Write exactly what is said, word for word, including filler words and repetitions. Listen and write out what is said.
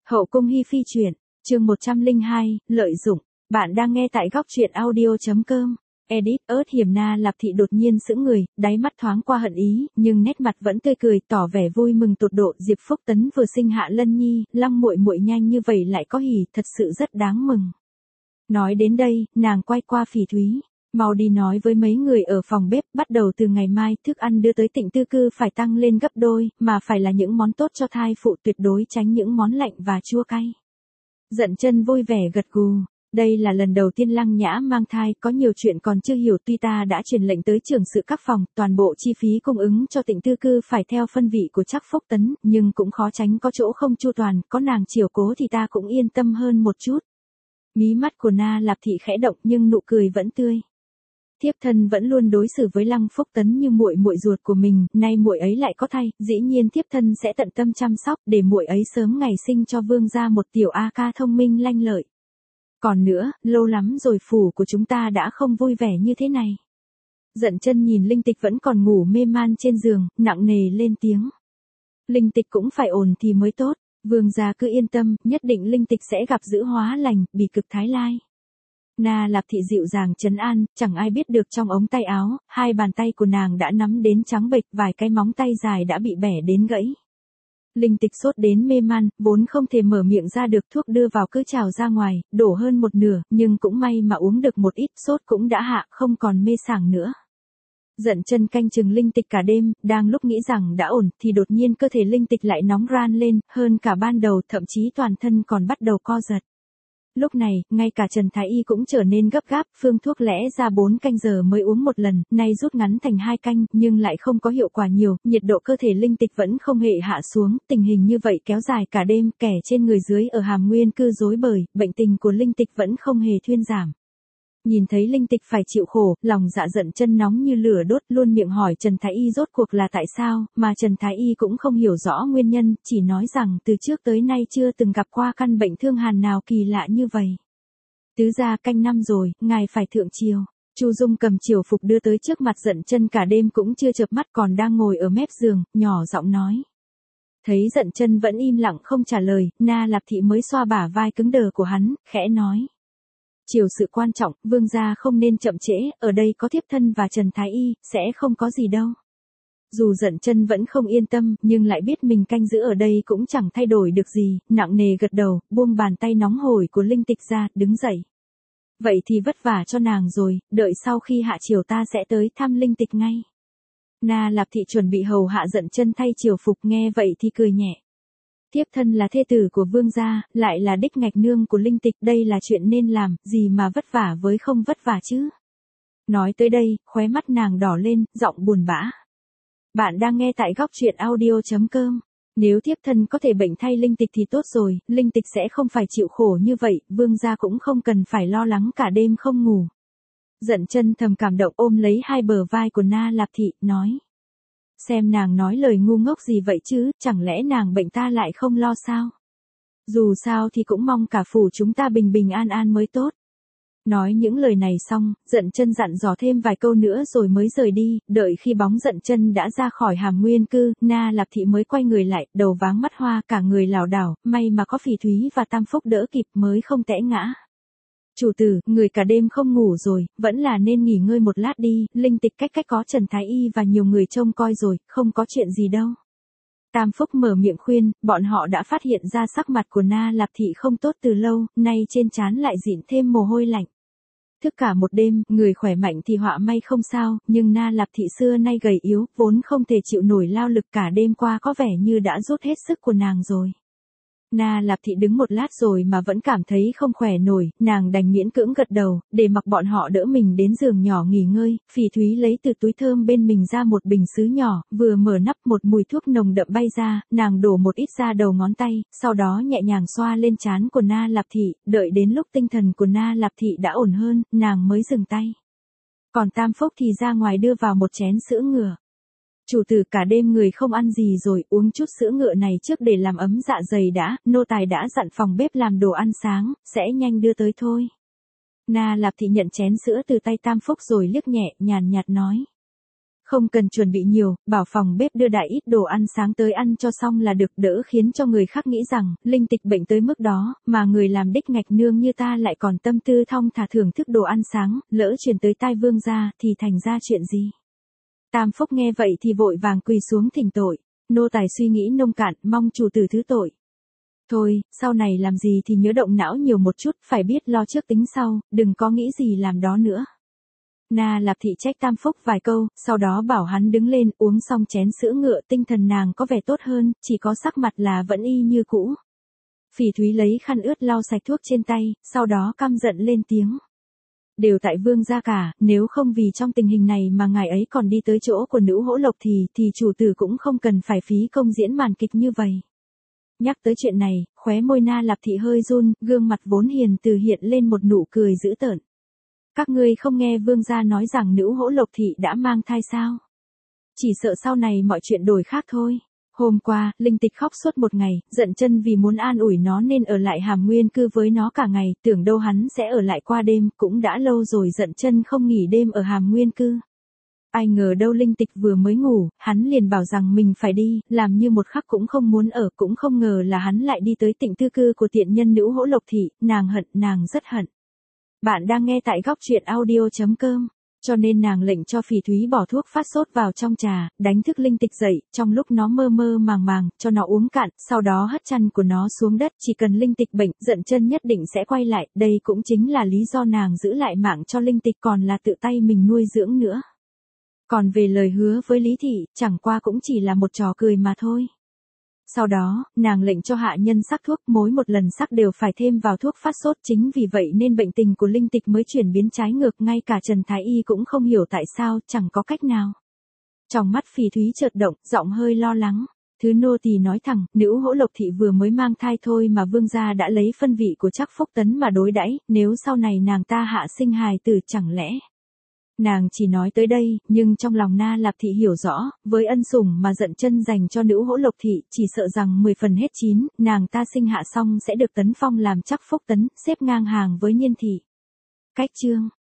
Hậu cung hi phi truyện, chương một trăm lẻ hai, lợi dụng. Bạn đang nghe tại góc truyện audio chấm com. Edit, ớt hiểm Na Lạp Thị đột nhiên sững người, đáy mắt thoáng qua hận ý, nhưng nét mặt vẫn tươi cười, tỏ vẻ vui mừng tột độ. Diệp Phúc Tấn vừa sinh hạ Lân Nhi, Lăng muội muội nhanh như vậy lại có hỉ, thật sự rất đáng mừng. Nói đến đây, nàng quay qua Phỉ Thúy. Mau đi nói với mấy người ở phòng bếp, bắt đầu từ ngày mai, thức ăn đưa tới Tịnh Tư Cư phải tăng lên gấp đôi, mà phải là những món tốt cho thai phụ, tuyệt đối tránh những món lạnh và chua cay. Dận Chân vui vẻ gật gù. Đây là lần đầu tiên Lăng Nhã mang thai, có nhiều chuyện còn chưa hiểu, tuy ta đã truyền lệnh tới trưởng sự các phòng, toàn bộ chi phí cung ứng cho Tịnh Tư Cư phải theo phân vị của Trác Phúc Tấn, nhưng cũng khó tránh có chỗ không chu toàn, có nàng chiều cố thì ta cũng yên tâm hơn một chút. Mí mắt của Na Lạp Thị khẽ động nhưng nụ cười vẫn tươi. Thiếp thân vẫn luôn đối xử với Lăng Phúc Tấn như muội muội ruột của mình, nay muội ấy lại có thai, dĩ nhiên thiếp thân sẽ tận tâm chăm sóc để muội ấy sớm ngày sinh cho vương gia một tiểu a ca thông minh lanh lợi. Còn nữa, lâu lắm rồi phủ của chúng ta đã không vui vẻ như thế này. Dận Chân nhìn Linh Tịch vẫn còn ngủ mê man trên giường, nặng nề lên tiếng. Linh Tịch cũng phải ổn thì mới tốt, vương gia cứ yên tâm, nhất định Linh Tịch sẽ gặp dữ hóa lành, bỉ cực thái lai. Na Lạp Thị dịu dàng trấn an, chẳng ai biết được trong ống tay áo, hai bàn tay của nàng đã nắm đến trắng bệch, vài cái móng tay dài đã bị bẻ đến gãy. Linh Tịch sốt đến mê man, vốn không thể mở miệng ra được, thuốc đưa vào cứ trào ra ngoài, đổ hơn một nửa, nhưng cũng may mà uống được một ít, sốt cũng đã hạ, không còn mê sảng nữa. Dận Chân canh chừng Linh Tịch cả đêm, đang lúc nghĩ rằng đã ổn, thì đột nhiên cơ thể Linh Tịch lại nóng ran lên, hơn cả ban đầu, thậm chí toàn thân còn bắt đầu co giật. Lúc này, ngay cả Trần Thái Y cũng trở nên gấp gáp, phương thuốc lẽ ra bốn canh giờ mới uống một lần, nay rút ngắn thành hai canh, nhưng lại không có hiệu quả nhiều, nhiệt độ cơ thể Linh Tịch vẫn không hề hạ xuống, tình hình như vậy kéo dài cả đêm, kẻ trên người dưới ở Hàm Nguyên Cư rối bời, bệnh tình của Linh Tịch vẫn không hề thuyên giảm. Nhìn thấy Linh Tịch phải chịu khổ, lòng dạ Dận Chân nóng như lửa đốt, luôn miệng hỏi Trần Thái Y rốt cuộc là tại sao, mà Trần Thái Y cũng không hiểu rõ nguyên nhân, chỉ nói rằng từ trước tới nay chưa từng gặp qua căn bệnh thương hàn nào kỳ lạ như vậy. Tứ gia canh năm rồi, ngài phải thượng triều. Chu Dung cầm triều phục đưa tới trước mặt Dận Chân, cả đêm cũng chưa chợp mắt còn đang ngồi ở mép giường, nhỏ giọng nói. Thấy Dận Chân vẫn im lặng không trả lời, Na Lạp Thị mới xoa bả vai cứng đờ của hắn, khẽ nói. Triều sự quan trọng, vương gia không nên chậm trễ, ở đây có thiếp thân và Trần Thái Y, sẽ không có gì đâu. Dù Dận Chân vẫn không yên tâm, nhưng lại biết mình canh giữ ở đây cũng chẳng thay đổi được gì, nặng nề gật đầu, buông bàn tay nóng hổi của Linh Tịch ra, đứng dậy. Vậy thì vất vả cho nàng rồi, đợi sau khi hạ triều ta sẽ tới thăm Linh Tịch ngay. Na Lạp Thị chuẩn bị hầu hạ Dận Chân thay triều phục, nghe vậy thì cười nhẹ. Thiếp thân là thê tử của vương gia, lại là đích ngạch nương của Linh Tịch, đây là chuyện nên làm, gì mà vất vả với không vất vả chứ. Nói tới đây, khóe mắt nàng đỏ lên, giọng buồn bã. Bạn đang nghe tại góc truyện audio chấm com. Nếu thiếp thân có thể bệnh thay Linh Tịch thì tốt rồi, Linh Tịch sẽ không phải chịu khổ như vậy, vương gia cũng không cần phải lo lắng cả đêm không ngủ. Dận Chân thầm cảm động, ôm lấy hai bờ vai của Na Lạp Thị, nói. Xem nàng nói lời ngu ngốc gì vậy chứ, chẳng lẽ nàng bệnh ta lại không lo sao? Dù sao thì cũng mong cả phủ chúng ta bình bình an an mới tốt. Nói những lời này xong, Dận Chân dặn dò thêm vài câu nữa rồi mới rời đi, đợi khi bóng Dận Chân đã ra khỏi Hàm Nguyên Cư, Na Lạp Thị mới quay người lại, đầu váng mắt hoa, cả người lảo đảo, may mà có Phỉ Thúy và Tam Phúc đỡ kịp mới không té ngã. Chủ tử, người cả đêm không ngủ rồi, vẫn là nên nghỉ ngơi một lát đi, Linh Tịch cách cách có Trần Thái Y và nhiều người trông coi rồi, không có chuyện gì đâu. Tam Phúc mở miệng khuyên, bọn họ đã phát hiện ra sắc mặt của Na Lạp Thị không tốt từ lâu, nay trên trán lại dịn thêm mồ hôi lạnh. Thức cả một đêm, người khỏe mạnh thì họa may không sao, nhưng Na Lạp Thị xưa nay gầy yếu, vốn không thể chịu nổi lao lực, cả đêm qua có vẻ như đã rút hết sức của nàng rồi. Na Lạp Thị đứng một lát rồi mà vẫn cảm thấy không khỏe nổi, nàng đành miễn cưỡng gật đầu, để mặc bọn họ đỡ mình đến giường nhỏ nghỉ ngơi. Phỉ Thúy lấy từ túi thơm bên mình ra một bình sứ nhỏ, vừa mở nắp một mùi thuốc nồng đậm bay ra, nàng đổ một ít ra đầu ngón tay, sau đó nhẹ nhàng xoa lên trán của Na Lạp Thị, đợi đến lúc tinh thần của Na Lạp Thị đã ổn hơn, nàng mới dừng tay. Còn Tam Phúc thì ra ngoài đưa vào một chén sữa ngựa. Chủ tử, cả đêm người không ăn gì rồi, uống chút sữa ngựa này trước để làm ấm dạ dày đã, nô tài đã dặn phòng bếp làm đồ ăn sáng, sẽ nhanh đưa tới thôi. Na Lạp Thị nhận chén sữa từ tay Tam Phúc rồi liếc nhẹ, nhàn nhạt nói. Không cần chuẩn bị nhiều, bảo phòng bếp đưa đại ít đồ ăn sáng tới ăn cho xong là được, đỡ khiến cho người khác nghĩ rằng, linh tịch bệnh tới mức đó, mà người làm đích ngạch nương như ta lại còn tâm tư thong thả thưởng thức đồ ăn sáng, lỡ truyền tới tai vương gia, thì thành ra chuyện gì. Tam Phúc nghe vậy thì vội vàng quỳ xuống thỉnh tội, nô tài suy nghĩ nông cạn, mong chủ tử thứ tội. Thôi, sau này làm gì thì nhớ động não nhiều một chút, phải biết lo trước tính sau, đừng có nghĩ gì làm đó nữa. Na Lạp Thị trách Tam Phúc vài câu, sau đó bảo hắn đứng lên, uống xong chén sữa ngựa, tinh thần nàng có vẻ tốt hơn, chỉ có sắc mặt là vẫn y như cũ. Phỉ Thúy lấy khăn ướt lau sạch thuốc trên tay, sau đó căm giận lên tiếng. Đều tại vương gia cả, nếu không vì trong tình hình này mà ngài ấy còn đi tới chỗ của nữ hỗ lộc thì, thì chủ tử cũng không cần phải phí công diễn màn kịch như vậy. Nhắc tới chuyện này, khóe môi Na Lạp Thị hơi run, gương mặt vốn hiền từ hiện lên một nụ cười dữ tợn. Các ngươi không nghe vương gia nói rằng nữ hỗ lộc thị đã mang thai sao? Chỉ sợ sau này mọi chuyện đổi khác thôi. Hôm qua, linh tịch khóc suốt một ngày, giận chân vì muốn an ủi nó nên ở lại Hàm Nguyên cư với nó cả ngày, tưởng đâu hắn sẽ ở lại qua đêm, cũng đã lâu rồi giận chân không nghỉ đêm ở Hàm Nguyên cư. Ai ngờ đâu linh tịch vừa mới ngủ, hắn liền bảo rằng mình phải đi, làm như một khắc cũng không muốn ở, cũng không ngờ là hắn lại đi tới Tịnh Tư cư của tiện nhân nữ hỗ lộc thị, nàng hận, nàng rất hận. Bạn đang nghe tại góc truyện audio chấm com, cho nên nàng lệnh cho Phỉ Thúy bỏ thuốc phát sốt vào trong trà, đánh thức linh tịch dậy, trong lúc nó mơ mơ màng màng, cho nó uống cạn, sau đó hất chăn của nó xuống đất, chỉ cần linh tịch bệnh, giận chân nhất định sẽ quay lại, đây cũng chính là lý do nàng giữ lại mạng cho linh tịch còn là tự tay mình nuôi dưỡng nữa. Còn về lời hứa với Lý Thị, chẳng qua cũng chỉ là một trò cười mà thôi. Sau đó, nàng lệnh cho hạ nhân sắc thuốc, mỗi một lần sắc đều phải thêm vào thuốc phát sốt, chính vì vậy nên bệnh tình của linh tịch mới chuyển biến trái ngược, ngay cả Trần Thái Y cũng không hiểu tại sao, chẳng có cách nào. Trong mắt Phỉ Thúy chợt động, giọng hơi lo lắng. Thứ nô tỳ nói thẳng, nữ hỗ lộc thị vừa mới mang thai thôi mà vương gia đã lấy phân vị của Trác Phúc Tấn mà đối đãi, nếu sau này nàng ta hạ sinh hài tử chẳng lẽ. Nàng chỉ nói tới đây, nhưng trong lòng Na Lạp Thị hiểu rõ, với ân sủng mà giận chân dành cho nữ hỗ lộc thị, chỉ sợ rằng mười phần hết chín, nàng ta sinh hạ xong sẽ được tấn phong làm Trác Phúc Tấn, xếp ngang hàng với Nhiên Thị. Cách chương